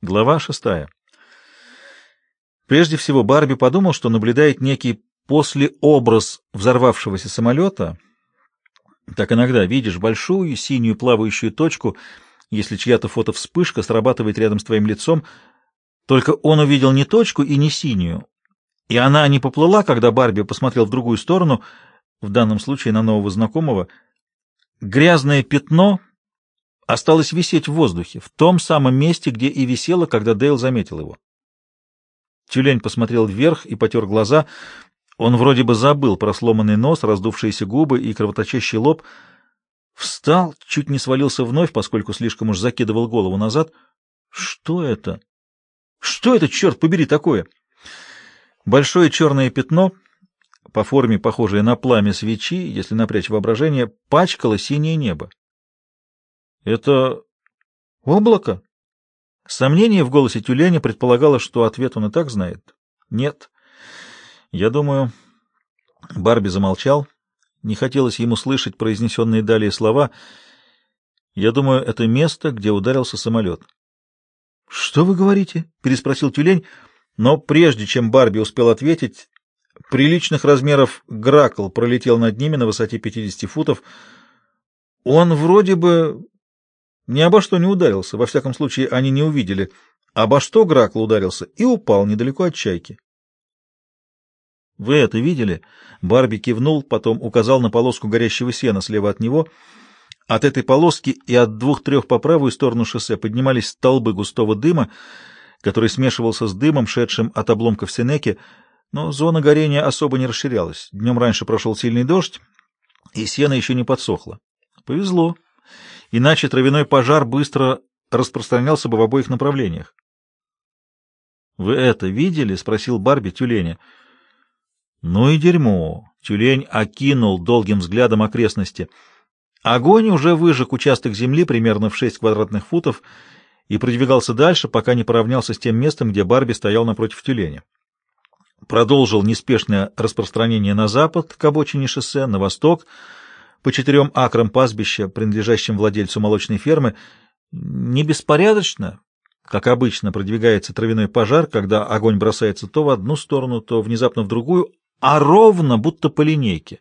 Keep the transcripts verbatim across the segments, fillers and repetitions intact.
Глава шестая. Прежде всего Барби подумал, что наблюдает некий послеобраз взорвавшегося самолета. Так иногда видишь большую синюю плавающую точку, если чья-то фотовспышка срабатывает рядом с твоим лицом. Только он увидел не точку и не синюю, и она не поплыла, когда Барби посмотрел в другую сторону, в данном случае на нового знакомого. Грязное пятно осталось висеть в воздухе, в том самом месте, где и висело, когда Дейл заметил его. Тюлень посмотрел вверх и потер глаза. Он вроде бы забыл про сломанный нос, раздувшиеся губы и кровоточащий лоб. Встал, чуть не свалился вновь, поскольку слишком уж закидывал голову назад. Что это? Что это, черт побери, такое? Большое черное пятно, по форме похожее на пламя свечи, если напрячь воображение, пачкало синее небо. Это облако? Сомнение в голосе тюленя предполагало, что ответ он и так знает. Нет. Я думаю... Барби замолчал. Не хотелось ему слышать произнесенные далее слова. Я думаю, это место, где ударился самолет. — Что вы говорите? — переспросил тюлень, но прежде чем Барби успел ответить, приличных размеров гракл пролетел над ними на высоте пятидесяти футов. Он вроде бы... Ни обо что не ударился, во всяком случае они не увидели, обо что Гракл ударился и упал недалеко от чайки. — Вы это видели? Барби кивнул, потом указал на полоску горящего сена слева от него. От этой полоски и от двух-трех по правую сторону шоссе поднимались столбы густого дыма, который смешивался с дымом, шедшим от обломков Сенеки, но зона горения особо не расширялась. Днем раньше прошел сильный дождь, и сено еще не подсохло. Повезло. Иначе травяной пожар быстро распространялся бы в обоих направлениях. — Вы это видели? — спросил Барби тюленя. — Ну и дерьмо! — тюлень окинул долгим взглядом окрестности. Огонь уже выжег участок земли примерно в шесть квадратных футов и продвигался дальше, пока не поравнялся с тем местом, где Барби стоял напротив тюленя. Продолжил неспешное распространение на запад, к обочине шоссе, на восток, по четырем акрам пастбища, принадлежащим владельцу молочной фермы. Не беспорядочно, как обычно продвигается травяной пожар, когда огонь бросается то в одну сторону, то внезапно в другую, а ровно, будто по линейке.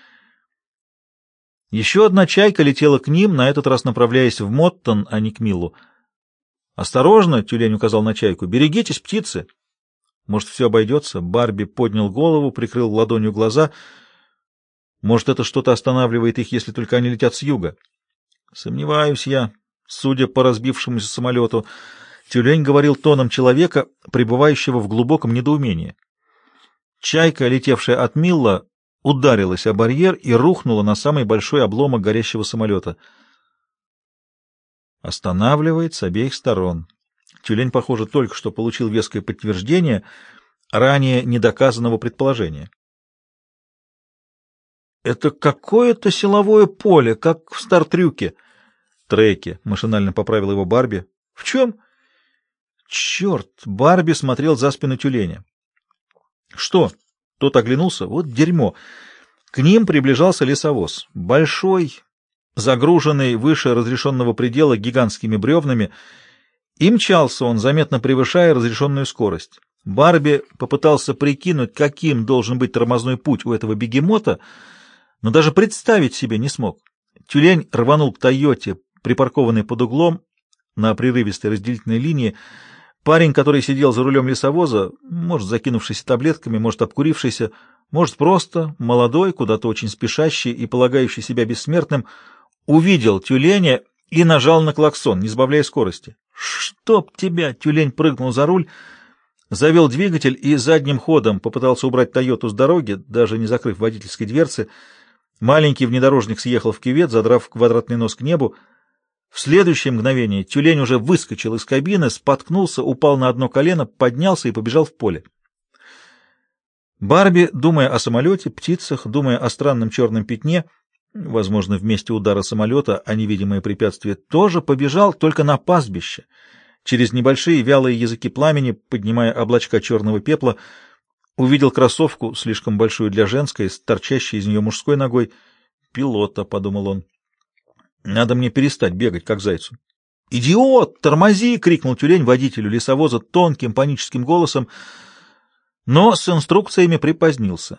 Еще одна чайка летела к ним, на этот раз направляясь в Моттон, а не к Миллу. «Осторожно!» — тюлень указал на чайку. «Берегитесь, птицы!» «Может, все обойдется?» Барби поднял голову, прикрыл ладонью глаза. «Может, это что-то останавливает их, если только они летят с юга?» «Сомневаюсь я, судя по разбившемуся самолету». Тюлень говорил тоном человека, пребывающего в глубоком недоумении. Чайка, летевшая от Милла, ударилась о барьер и рухнула на самый большой обломок горящего самолета. Останавливает с обеих сторон. Тюлень, похоже, только что получил веское подтверждение ранее недоказанного предположения. «Это какое-то силовое поле, как в Стар-трюке». «Треке», — машинально поправил его Барби. «В чем?» «Черт!» — Барби смотрел за спину тюленя. «Что?» — тот оглянулся. «Вот дерьмо!» К ним приближался лесовоз. Большой, загруженный выше разрешенного предела гигантскими бревнами, и мчался он, заметно превышая разрешенную скорость. Барби попытался прикинуть, каким должен быть тормозной путь у этого бегемота, но даже представить себе не смог. Тюлень рванул к «Тойоте», припаркованной под углом на прерывистой разделительной линии. Парень, который сидел за рулем лесовоза, может, закинувшийся таблетками, может, обкурившийся, может, просто молодой, куда-то очень спешащий и полагающий себя бессмертным, увидел тюленя и нажал на клаксон, не сбавляя скорости. «Чтоб тебя!» — тюлень прыгнул за руль, завел двигатель и задним ходом попытался убрать «Тойоту» с дороги, даже не закрыв водительской дверцы. Маленький внедорожник съехал в кювет, задрав квадратный нос к небу. В следующее мгновение тюлень уже выскочил из кабины, споткнулся, упал на одно колено, поднялся и побежал в поле. Барби, думая о самолете, птицах, думая о странном черном пятне, возможно, в месте удара самолета, а невидимое препятствие, тоже побежал только на пастбище, через небольшие вялые языки пламени, поднимая облачка черного пепла, увидел кроссовку, слишком большую для женской, с торчащей из нее мужской ногой. «Пилота», — подумал он. «Надо мне перестать бегать, как зайцу». «Идиот! Тормози!» — крикнул тюлень водителю лесовоза тонким паническим голосом, но с инструкциями припозднился.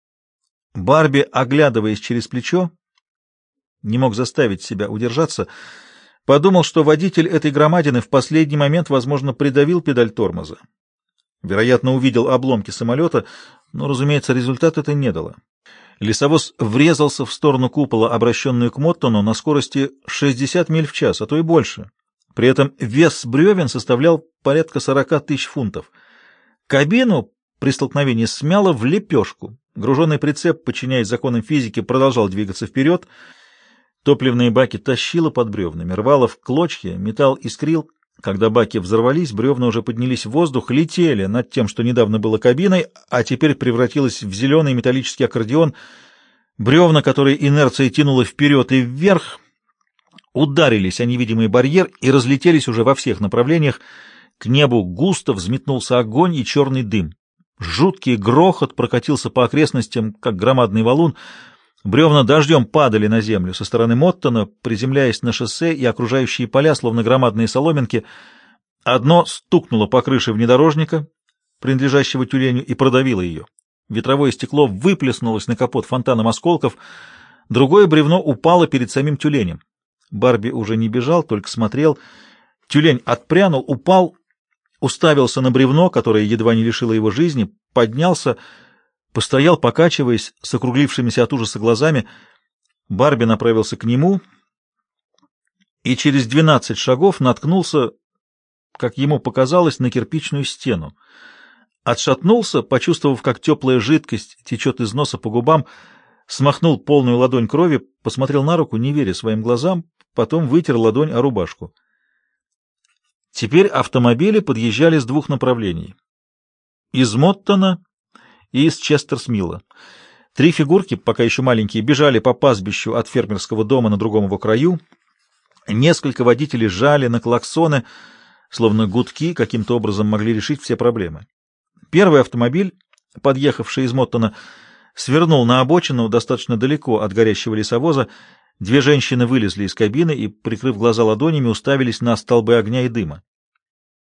Барби, оглядываясь через плечо, не мог заставить себя удержаться, подумал, что водитель этой громадины в последний момент, возможно, придавил педаль тормоза. Вероятно, увидел обломки самолета, но, разумеется, результат это не дало. Лесовоз врезался в сторону купола, обращенную к Моттону, на скорости шестьдесят миль в час, а то и больше. При этом вес бревен составлял порядка сорока тысяч фунтов. Кабину при столкновении смяло в лепешку. Груженный прицеп, подчиняясь законам физики, продолжал двигаться вперед. Топливные баки тащило под бревнами, рвало в клочья, металл искрил. Когда баки взорвались, бревна уже поднялись в воздух, летели над тем, что недавно было кабиной, а теперь превратилось в зеленый металлический аккордеон. Бревна, которые инерция тянула вперед и вверх, ударились о невидимый барьер и разлетелись уже во всех направлениях. К небу густо взметнулся огонь и черный дым. Жуткий грохот прокатился по окрестностям, как громадный валун. Бревна дождем падали на землю со стороны Моттона, приземляясь на шоссе и окружающие поля, словно громадные соломинки. Одно стукнуло по крыше внедорожника, принадлежащего тюленю, и продавило ее. Ветровое стекло выплеснулось на капот фонтаном осколков, другое бревно упало перед самим тюленем. Барби уже не бежал, только смотрел. Тюлень отпрянул, упал, уставился на бревно, которое едва не лишило его жизни, поднялся, постоял, покачиваясь, с округлившимися от ужаса глазами. Барби направился к нему и через двенадцать шагов наткнулся, как ему показалось, на кирпичную стену. Отшатнулся, почувствовав, как теплая жидкость течет из носа по губам, смахнул полную ладонь крови, посмотрел на руку, не веря своим глазам, потом вытер ладонь о рубашку. Теперь автомобили подъезжали с двух направлений. Из Моттона и из Честерсмилла. Три фигурки, пока еще маленькие, бежали по пастбищу от фермерского дома на другом его краю. Несколько водителей жали на клаксоны, словно гудки каким-то образом могли решить все проблемы. Первый автомобиль, подъехавший из Моттона, свернул на обочину достаточно далеко от горящего лесовоза. Две женщины вылезли из кабины и, прикрыв глаза ладонями, уставились на столбы огня и дыма.